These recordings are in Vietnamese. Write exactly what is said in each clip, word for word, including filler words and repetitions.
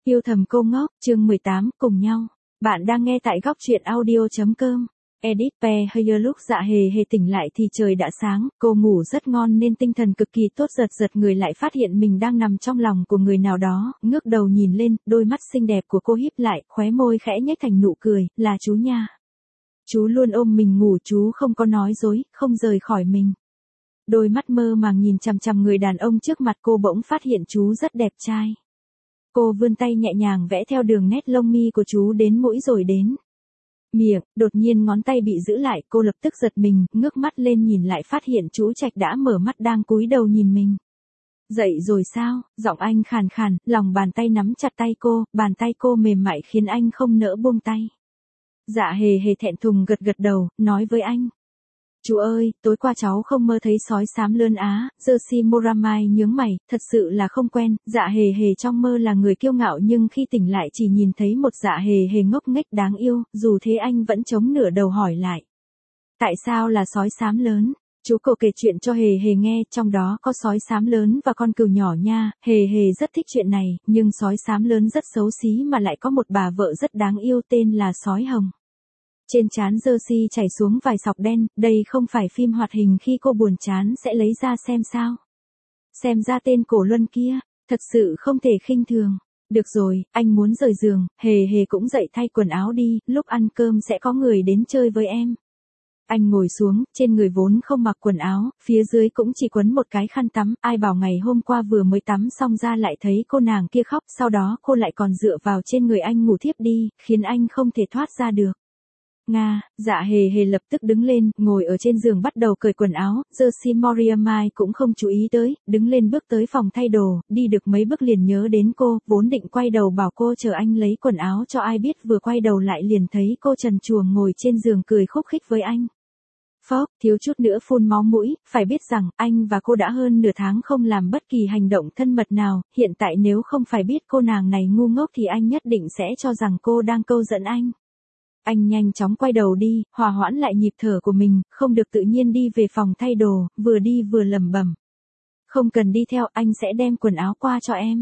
Yêu thầm cô ngốc, chương mười tám, cùng nhau. Bạn đang nghe tại góc truyện audio chấm com. Edit Behavior lúc Dạ Hề Hề tỉnh lại thì trời đã sáng, cô ngủ rất ngon nên tinh thần cực kỳ tốt, giật giật người lại phát hiện mình đang nằm trong lòng của người nào đó, ngước đầu nhìn lên, đôi mắt xinh đẹp của cô híp lại, khóe môi khẽ nhếch thành nụ cười, là chú nha. Chú luôn ôm mình ngủ, chú không có nói dối, không rời khỏi mình. Đôi mắt mơ màng nhìn chằm chằm người đàn ông trước mặt cô, bỗng phát hiện chú rất đẹp trai. Cô vươn tay nhẹ nhàng vẽ theo đường nét lông mi của chú đến mũi rồi đến miệng, đột nhiên ngón tay bị giữ lại, cô lập tức giật mình, ngước mắt lên nhìn lại phát hiện chú Trạch đã mở mắt đang cúi đầu nhìn mình. Dậy rồi sao? Giọng anh khàn khàn, lòng bàn tay nắm chặt tay cô, bàn tay cô mềm mại khiến anh không nỡ buông tay. Dạ Hề Hề thẹn thùng gật gật đầu, nói với anh. Chú ơi, tối qua cháu không mơ thấy sói xám lớn Á. Jersey Moramai nhướng mày, thật sự là không quen. Dạ Hề Hề trong mơ là người kiêu ngạo nhưng khi tỉnh lại chỉ nhìn thấy một Dạ Hề Hề ngốc nghếch đáng yêu, dù thế anh vẫn chống nửa đầu hỏi lại. Tại sao là sói xám lớn? Chú cậu kể chuyện cho Hề Hề nghe, trong đó có sói xám lớn và con cừu nhỏ nha. Hề Hề rất thích chuyện này, nhưng sói xám lớn rất xấu xí mà lại có một bà vợ rất đáng yêu tên là sói hồng. Trên trán Jersey chảy xuống vài sọc đen, đây không phải phim hoạt hình khi cô buồn chán sẽ lấy ra xem sao. Xem ra tên cổ luân kia, thật sự không thể khinh thường. Được rồi, anh muốn rời giường, Hề Hề cũng dậy thay quần áo đi, lúc ăn cơm sẽ có người đến chơi với em. Anh ngồi xuống, trên người vốn không mặc quần áo, phía dưới cũng chỉ quấn một cái khăn tắm, ai bảo ngày hôm qua vừa mới tắm xong ra lại thấy cô nàng kia khóc, sau đó cô lại còn dựa vào trên người anh ngủ thiếp đi, khiến anh không thể thoát ra được. Nga, Dạ Hề Hề lập tức đứng lên, ngồi ở trên giường bắt đầu cởi quần áo, Jersey Moramai cũng không chú ý tới, đứng lên bước tới phòng thay đồ, đi được mấy bước liền nhớ đến cô, vốn định quay đầu bảo cô chờ anh lấy quần áo cho, ai biết vừa quay đầu lại liền thấy cô trần truồng ngồi trên giường cười khúc khích với anh. Phốc, thiếu chút nữa phun máu mũi, phải biết rằng, anh và cô đã hơn nửa tháng không làm bất kỳ hành động thân mật nào, hiện tại nếu không phải biết cô nàng này ngu ngốc thì anh nhất định sẽ cho rằng cô đang câu dẫn anh. Anh nhanh chóng quay đầu đi, hòa hoãn lại nhịp thở của mình, không được tự nhiên đi về phòng thay đồ, vừa đi vừa lẩm bẩm. Không cần đi theo, anh sẽ đem quần áo qua cho em.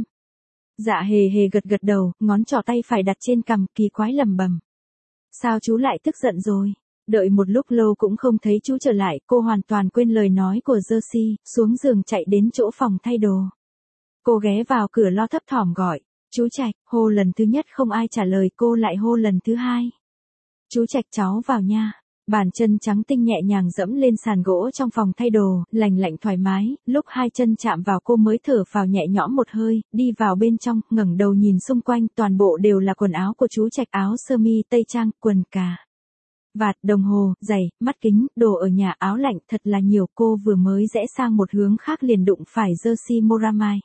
Dạ Hề Hề gật gật đầu, ngón trỏ tay phải đặt trên cằm, kỳ quái lẩm bẩm. Sao chú lại tức giận rồi? Đợi một lúc lâu cũng không thấy chú trở lại, cô hoàn toàn quên lời nói của Jersey, xuống giường chạy đến chỗ phòng thay đồ. Cô ghé vào cửa lo thấp thỏm gọi, chú Trạch, hô lần thứ nhất không ai trả lời, cô lại hô lần thứ hai. Chú Trạch cháu vào nha. Bàn chân trắng tinh nhẹ nhàng dẫm lên sàn gỗ trong phòng thay đồ, lành lạnh thoải mái, lúc hai chân chạm vào cô mới thở phào nhẹ nhõm một hơi, đi vào bên trong, ngẩng đầu nhìn xung quanh, toàn bộ đều là quần áo của chú Trạch, áo sơ mi, tây trang, quần cà vạt, đồng hồ, giày, mắt kính, đồ ở nhà, áo lạnh, thật là nhiều. Cô vừa mới rẽ sang một hướng khác liền đụng phải Jersey Moramai.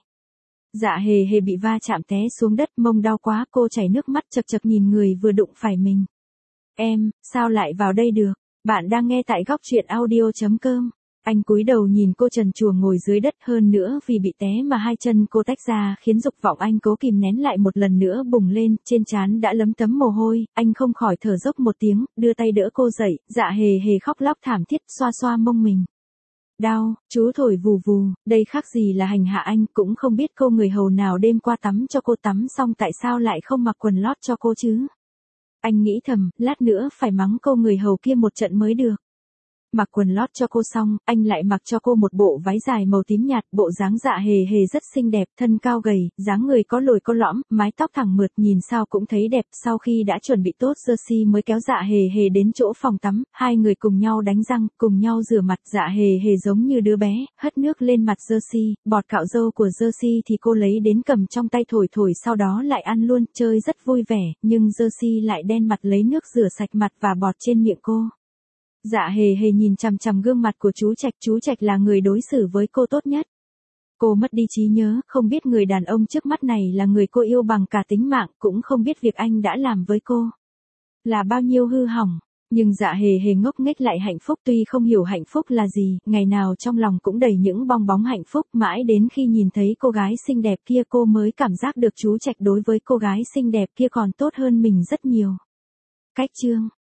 Dạ Hề Hề bị va chạm té xuống đất, mông đau quá, cô chảy nước mắt chật chật nhìn người vừa đụng phải mình. Em, sao lại vào đây được? Bạn đang nghe tại góc truyện audio chấm com. Anh cúi đầu nhìn cô trần truồng ngồi dưới đất, hơn nữa vì bị té mà hai chân cô tách ra khiến dục vọng anh cố kìm nén lại một lần nữa bùng lên, trên trán đã lấm tấm mồ hôi, anh không khỏi thở dốc một tiếng, đưa tay đỡ cô dậy, Dạ Hề Hề khóc lóc thảm thiết, xoa xoa mông mình. Đau, chú thổi vù vù, đây khác gì là hành hạ anh, cũng không biết cô người hầu nào đêm qua tắm cho cô, tắm xong tại sao lại không mặc quần lót cho cô chứ? Anh nghĩ thầm, lát nữa phải mắng cô người hầu kia một trận mới được. Mặc quần lót cho cô xong, anh lại mặc cho cô một bộ váy dài màu tím nhạt, bộ dáng Dạ Hề Hề rất xinh đẹp, thân cao gầy, dáng người có lồi có lõm, mái tóc thẳng mượt, nhìn sao cũng thấy đẹp. Sau khi đã chuẩn bị tốt, Jersey mới kéo Dạ Hề Hề đến chỗ phòng tắm, hai người cùng nhau đánh răng, cùng nhau rửa mặt. Dạ Hề Hề giống như đứa bé, hất nước lên mặt Jersey, bọt cạo râu của Jersey thì cô lấy đến cầm trong tay thổi thổi, sau đó lại ăn luôn, chơi rất vui vẻ, nhưng Jersey lại đen mặt lấy nước rửa sạch mặt và bọt trên miệng cô. Dạ Hề Hề nhìn chằm chằm gương mặt của chú Trạch, chú Trạch là người đối xử với cô tốt nhất. Cô mất đi trí nhớ, không biết người đàn ông trước mắt này là người cô yêu bằng cả tính mạng, cũng không biết việc anh đã làm với cô là bao nhiêu hư hỏng. Nhưng Dạ Hề Hề ngốc nghếch lại hạnh phúc, tuy không hiểu hạnh phúc là gì, ngày nào trong lòng cũng đầy những bong bóng hạnh phúc, mãi đến khi nhìn thấy cô gái xinh đẹp kia cô mới cảm giác được chú Trạch đối với cô gái xinh đẹp kia còn tốt hơn mình rất nhiều. Cách chương